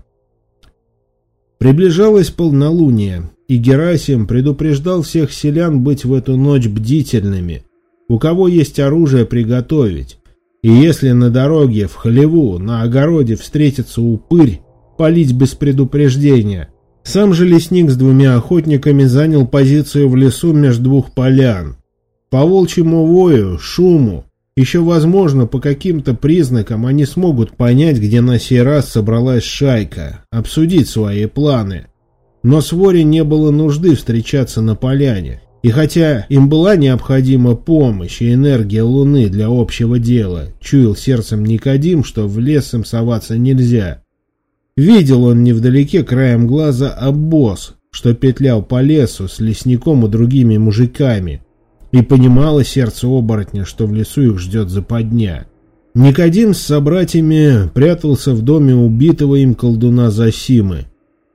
Приближалось полнолуние, и Герасим предупреждал всех селян быть в эту ночь бдительными. У кого есть оружие, приготовить. И если на дороге, в хлеву, на огороде встретится упырь, палить без предупреждения. Сам же лесник с двумя охотниками занял позицию в лесу между двух полян. По волчьему вою, шуму, еще возможно, по каким-то признакам они смогут понять, где на сей раз собралась шайка, обсудить свои планы. Но своре не было нужды встречаться на поляне. И хотя им была необходима помощь и энергия Луны для общего дела, чуял сердцем Никодим, что в лес им соваться нельзя. Видел он невдалеке краем глаза обоз, что петлял по лесу с лесником и другими мужиками, и понимало сердце оборотня, что в лесу их ждет западня. Никодим с собратьями прятался в доме убитого им колдуна Зосимы.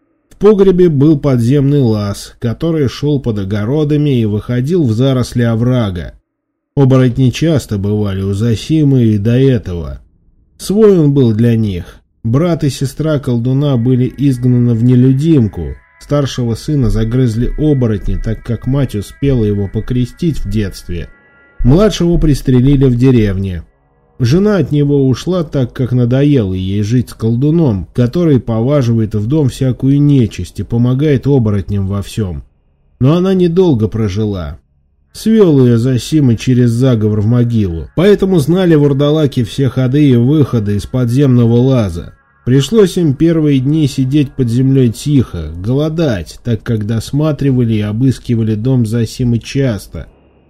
В погребе был подземный лаз, который шел под огородами и выходил в заросли оврага. Оборотни часто бывали у Зосимы и до этого. Свой он был для них. Брат и сестра колдуна были изгнаны в нелюдимку. Старшего сына загрызли оборотни, так как мать успела его покрестить в детстве. Младшего пристрелили в деревне. Жена от него ушла, так как надоело ей жить с колдуном, который поваживает в дом всякую нечисть и помогает оборотням во всем. Но она недолго прожила. Свел ее Зосима через заговор в могилу. Поэтому знали вурдалаки все ходы и выходы из подземного лаза. Пришлось им первые дни сидеть под землей тихо, голодать, так как досматривали и обыскивали дом Зосимы часто.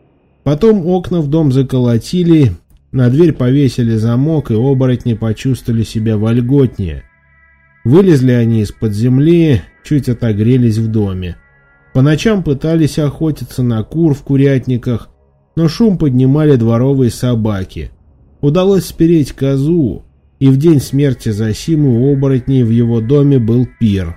Потом окна в дом заколотили, на дверь повесили замок, и оборотни почувствовали себя вольготнее. Вылезли они из-под земли, чуть отогрелись в доме. По ночам пытались охотиться на кур в курятниках, но шум поднимали дворовые собаки. Удалось спереть козу, и в день смерти Зосимы у оборотней в его доме был пир.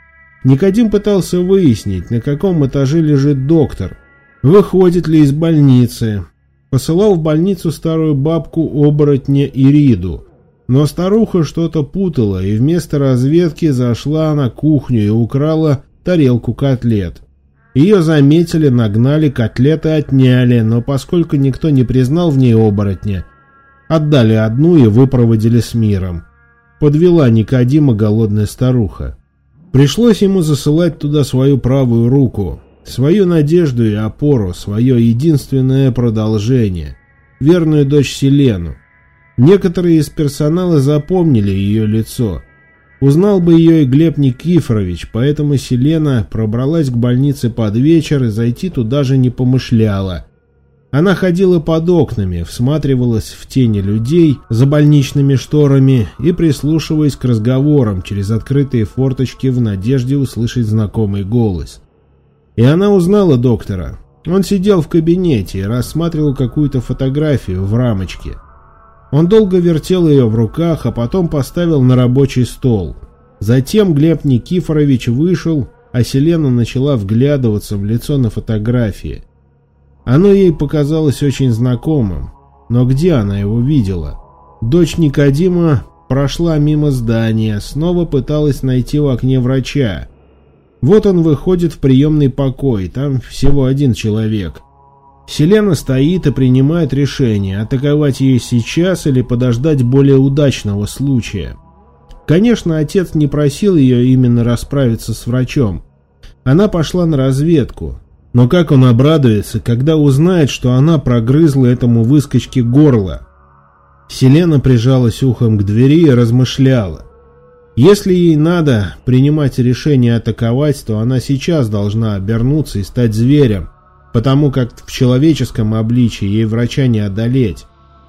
Никодим пытался выяснить, на каком этаже лежит доктор, выходит ли из больницы. Посылал в больницу старую бабку-оборотня Ириду, но старуха что-то путала, и вместо разведки зашла на кухню и украла тарелку котлет. Ее заметили, нагнали, котлеты отняли, но поскольку никто не признал в ней оборотня, отдали одну и выпроводили с миром. Подвела Никодима голодная старуха. Пришлось ему засылать туда свою правую руку, свою надежду и опору, свое единственное продолжение, верную дочь Селену. Некоторые из персонала запомнили ее лицо. Узнал бы ее и Глеб Никифорович, поэтому Селена пробралась к больнице под вечер и зайти туда же не помышляла. Она ходила под окнами, всматривалась в тени людей за больничными шторами и прислушиваясь к разговорам через открытые форточки в надежде услышать знакомый голос. И она узнала доктора. Он сидел в кабинете и рассматривал какую-то фотографию в рамочке. Он долго вертел ее в руках, а потом поставил на рабочий стол. Затем Глеб Никифорович вышел, а Селена начала вглядываться в лицо на фотографии. Оно ей показалось очень знакомым, но где она его видела? Дочь Никодима прошла мимо здания, снова пыталась найти в окне врача. Вот он выходит в приемный покой, там всего один человек. Селена стоит и принимает решение, атаковать ее сейчас или подождать более удачного случая. Конечно, отец не просил ее именно расправиться с врачом. Она пошла на разведку. Но как он обрадуется, когда узнает, что она прогрызла этому выскочке горло? Селена прижалась ухом к двери и размышляла. Если ей надо принимать решение атаковать, то она сейчас должна обернуться и стать зверем, потому как в человеческом обличии ей врача не одолеть.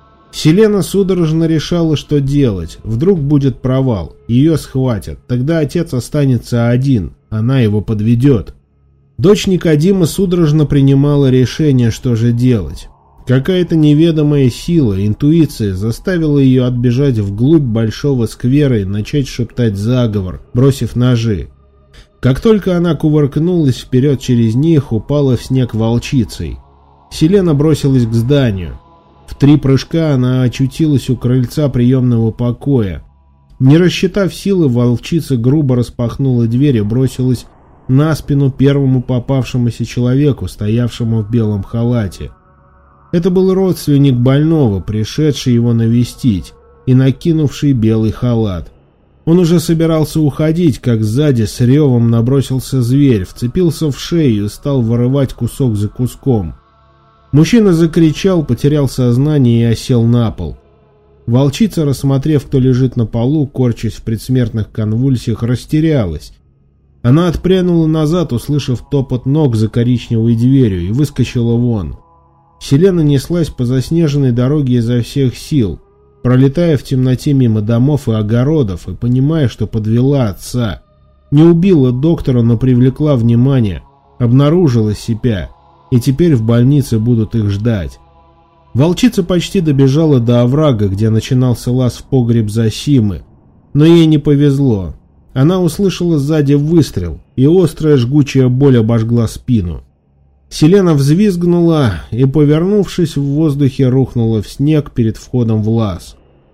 Селена судорожно решала, что делать. Вдруг будет провал, ее схватят, тогда отец останется один, она его подведет. Дочь Никодима судорожно принимала решение, что же делать. Какая-то неведомая сила, интуиция заставила ее отбежать вглубь большого сквера и начать шептать заговор, бросив ножи. Как только она кувыркнулась вперед через них, упала в снег волчицей. Селена бросилась к зданию. В три прыжка она очутилась у крыльца приемного покоя. Не рассчитав силы, волчица грубо распахнула дверь и бросилась на спину первому попавшемуся человеку, стоявшему в белом халате. Это был родственник больного, пришедший его навестить и накинувший белый халат. Он уже собирался уходить, как сзади с ревом набросился зверь, вцепился в шею и стал вырывать кусок за куском. Мужчина закричал, потерял сознание и осел на пол. Волчица, рассмотрев, кто лежит на полу, корчась в предсмертных конвульсиях, растерялась. Она отпрянула назад, услышав топот ног за коричневой дверью, и выскочила вон. Селена неслась по заснеженной дороге изо всех сил, пролетая в темноте мимо домов и огородов, и понимая, что подвела отца. Не убила доктора, но привлекла внимание, обнаружила себя, и теперь в больнице будут их ждать. Волчица почти добежала до оврага, где начинался лаз в погреб Зосимы, но ей не повезло. Она услышала сзади выстрел, и острая жгучая боль обожгла спину. Селена взвизгнула и, повернувшись в воздухе, рухнула в снег перед входом в лаз.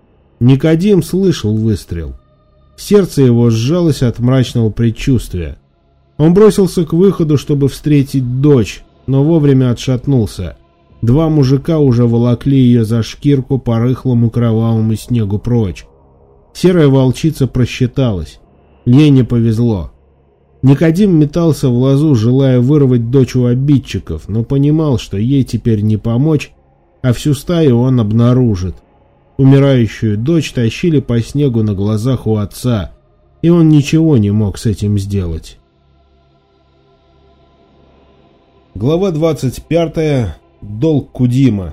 Никодим слышал выстрел. Сердце его сжалось от мрачного предчувствия. Он бросился к выходу, чтобы встретить дочь, но вовремя отшатнулся. Два мужика уже волокли ее за шкирку по рыхлому кровавому снегу прочь. Серая волчица просчиталась. Ей не повезло. Никодим метался в лозу, желая вырвать дочь у обидчиков, но понимал, что ей теперь не помочь, а всю стаю он обнаружит. Умирающую дочь тащили по снегу на глазах у отца, и он ничего не мог с этим сделать. Глава двадцать пятая. Долг Кудима.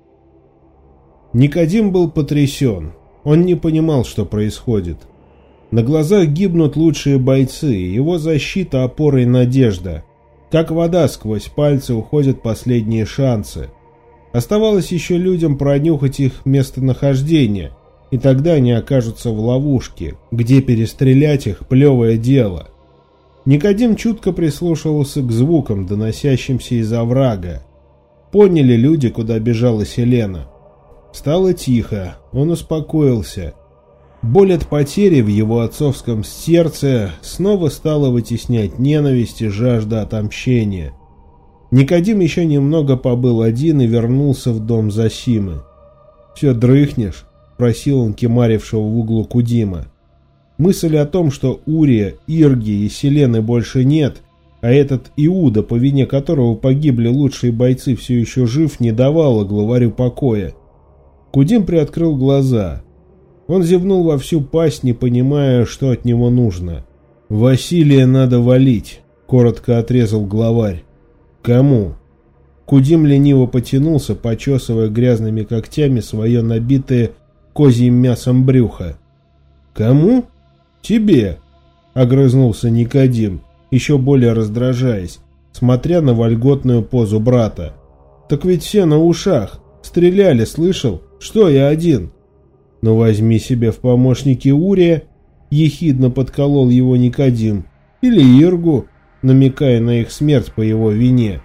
Никодим был потрясен. Он не понимал, что происходит. На глазах гибнут лучшие бойцы, его защита, опора и надежда. Как вода сквозь пальцы уходят последние шансы. Оставалось еще людям пронюхать их местонахождение, и тогда они окажутся в ловушке, где перестрелять их плевое дело. Никодим чутко прислушивался к звукам, доносящимся из оврага. Поняли люди, куда бежала Селена. Стало тихо, он успокоился. Боль от потери в его отцовском сердце снова стала вытеснять ненависть и жажда отомщения. Никодим еще немного побыл один и вернулся в дом Зосимы. «Все дрыхнешь?» — просил он кемарившего в углу Кудима. Мысль о том, что Урия, Ирги и Селены больше нет, а этот Иуда, по вине которого погибли лучшие бойцы, все еще жив, не давала главарю покоя. Кудим приоткрыл глаза. Он зевнул во всю пасть, не понимая, что от него нужно. «Василия надо валить», — коротко отрезал главарь. «Кому?» Кудим лениво потянулся, почесывая грязными когтями свое набитое козьим мясом брюхо. «Кому?» «Тебе», — огрызнулся Никодим, еще более раздражаясь, смотря на вольготную позу брата. «Так ведь все на ушах. Стреляли, слышал? Что я один?» «Ну возьми себе в помощники Урия», — ехидно подколол его Никодим, «или Иргу», намекая на их смерть по его вине.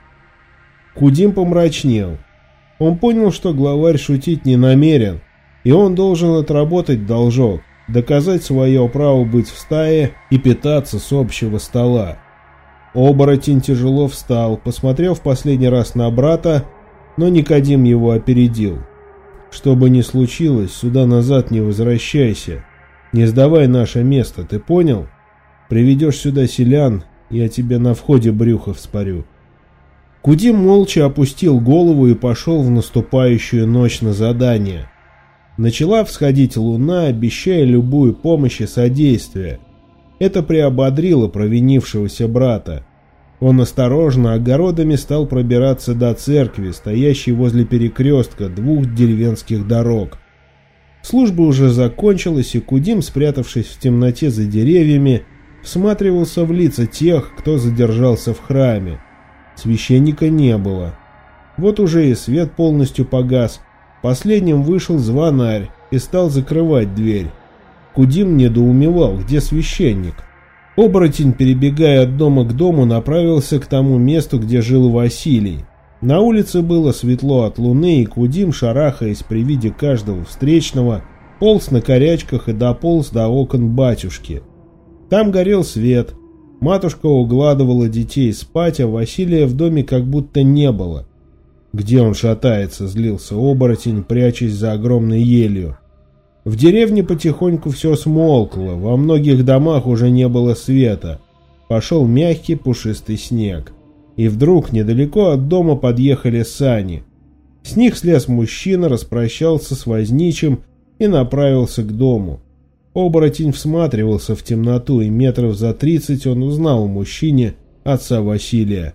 Кудим помрачнел. Он понял, что главарь шутить не намерен, и он должен отработать должок, доказать свое право быть в стае и питаться с общего стола. Оборотень тяжело встал, посмотрел в последний раз на брата, но Никодим его опередил. «Что бы ни случилось, сюда назад не возвращайся. Не сдавай наше место, ты понял? Приведешь сюда селян, я тебе на входе брюхо вспорю». Кудим молча опустил голову и пошел в наступающую ночь на задание. Начала всходить луна, обещая любую помощь и содействие. Это приободрило провинившегося брата. Он осторожно огородами стал пробираться до церкви, стоящей возле перекрестка двух деревенских дорог. Служба уже закончилась, и Кудим, спрятавшись в темноте за деревьями, всматривался в лица тех, кто задержался в храме. Священника не было. Вот уже и свет полностью погас. Последним вышел звонарь и стал закрывать дверь. Кудим недоумевал, где священник. Оборотень, перебегая от дома к дому, направился к тому месту, где жил Василий. На улице было светло от луны, и Кудим, шарахаясь при виде каждого встречного, полз на корячках и дополз до окон батюшки. Там горел свет. Матушка укладывала детей спать, а Василия в доме как будто не было. «Где он шатается?» — злился оборотень, прячась за огромной елью. В деревне потихоньку все смолкло, во многих домах уже не было света. Пошел мягкий пушистый снег. И вдруг недалеко от дома подъехали сани. С них слез мужчина, распрощался с возничим и направился к дому. Оборотень всматривался в темноту, и метров за тридцать он узнал в мужчине отца Василия.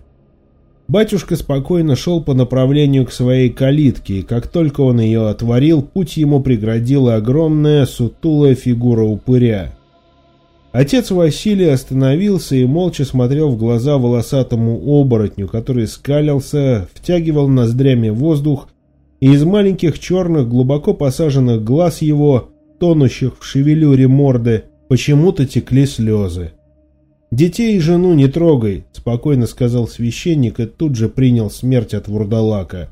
Батюшка спокойно шел по направлению к своей калитке, и как только он ее отворил, путь ему преградила огромная сутулая фигура упыря. Отец Василия остановился и молча смотрел в глаза волосатому оборотню, который скалился, втягивал ноздрями воздух, и из маленьких черных, глубоко посаженных глаз его, тонущих в шевелюре морды, почему-то текли слезы. «Детей и жену не трогай», — спокойно сказал священник и тут же принял смерть от вурдалака.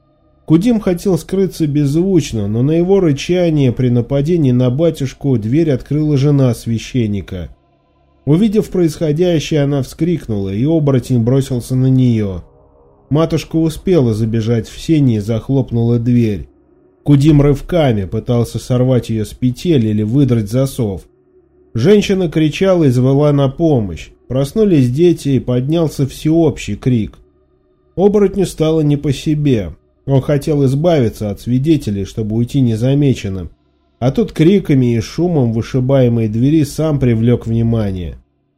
Кудим хотел скрыться беззвучно, но на его рычание при нападении на батюшку дверь открыла жена священника. Увидев происходящее, она вскрикнула, и оборотень бросился на нее. Матушка успела забежать в сени и захлопнула дверь. Кудим рывками пытался сорвать ее с петель или выдрать засов. Женщина кричала и звала на помощь. Проснулись дети, и поднялся всеобщий крик. Оборотню стало не по себе. Он хотел избавиться от свидетелей, чтобы уйти незамеченным. А тут криками и шумом вышибаемой двери сам привлек внимание.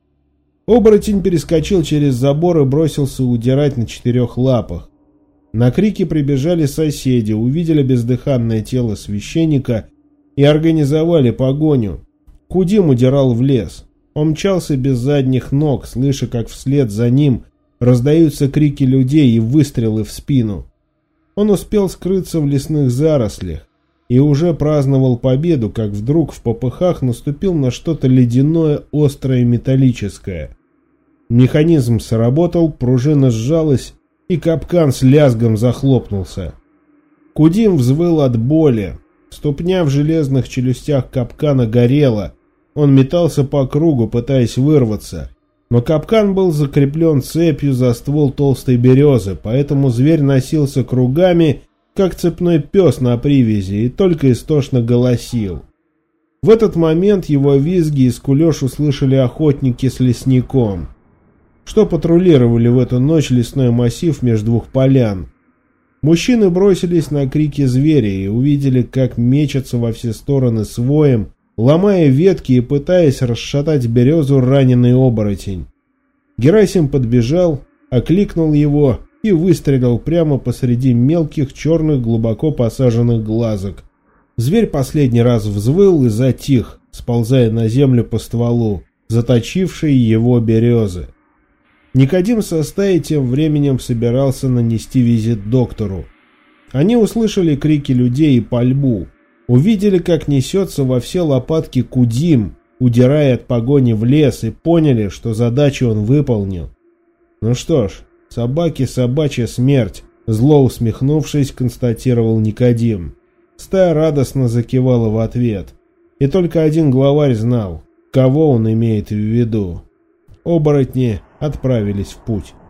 Оборотень перескочил через забор и бросился удирать на четырех лапах. На крики прибежали соседи, увидели бездыханное тело священника и организовали погоню. Кудим удирал в лес. Он мчался без задних ног, слыша, как вслед за ним раздаются крики людей и выстрелы в спину. Он успел скрыться в лесных зарослях и уже праздновал победу, как вдруг в попыхах наступил на что-то ледяное, острое, металлическое. Механизм сработал, пружина сжалась, и капкан с лязгом захлопнулся. Кудим взвыл от боли. Ступня в железных челюстях капкана горела. Он метался по кругу, пытаясь вырваться. Но капкан был закреплен цепью за ствол толстой березы, поэтому зверь носился кругами, как цепной пес на привязи, и только истошно голосил. В этот момент его визги и скулеж услышали охотники с лесником, что патрулировали в эту ночь лесной массив между двух полян. Мужчины бросились на крики зверя и увидели, как мечется во все стороны с воем, ломая ветки и пытаясь расшатать березу раненый оборотень. Герасим подбежал, окликнул его и выстрелил прямо посреди мелких черных глубоко посаженных глазок. Зверь последний раз взвыл и затих, сползая на землю по стволу, заточившей его березы. Никодим со стаей тем временем собирался нанести визит доктору. Они услышали крики людей и пальбу, увидели, как несется во все лопатки Кудим, удирая от погони в лес, и поняли, что задачу он выполнил. Ну что ж, собаке собачья смерть, зло усмехнувшись, констатировал Никодим. Стая радостно закивала в ответ, и только один главарь знал, кого он имеет в виду. Оборотни отправились в путь.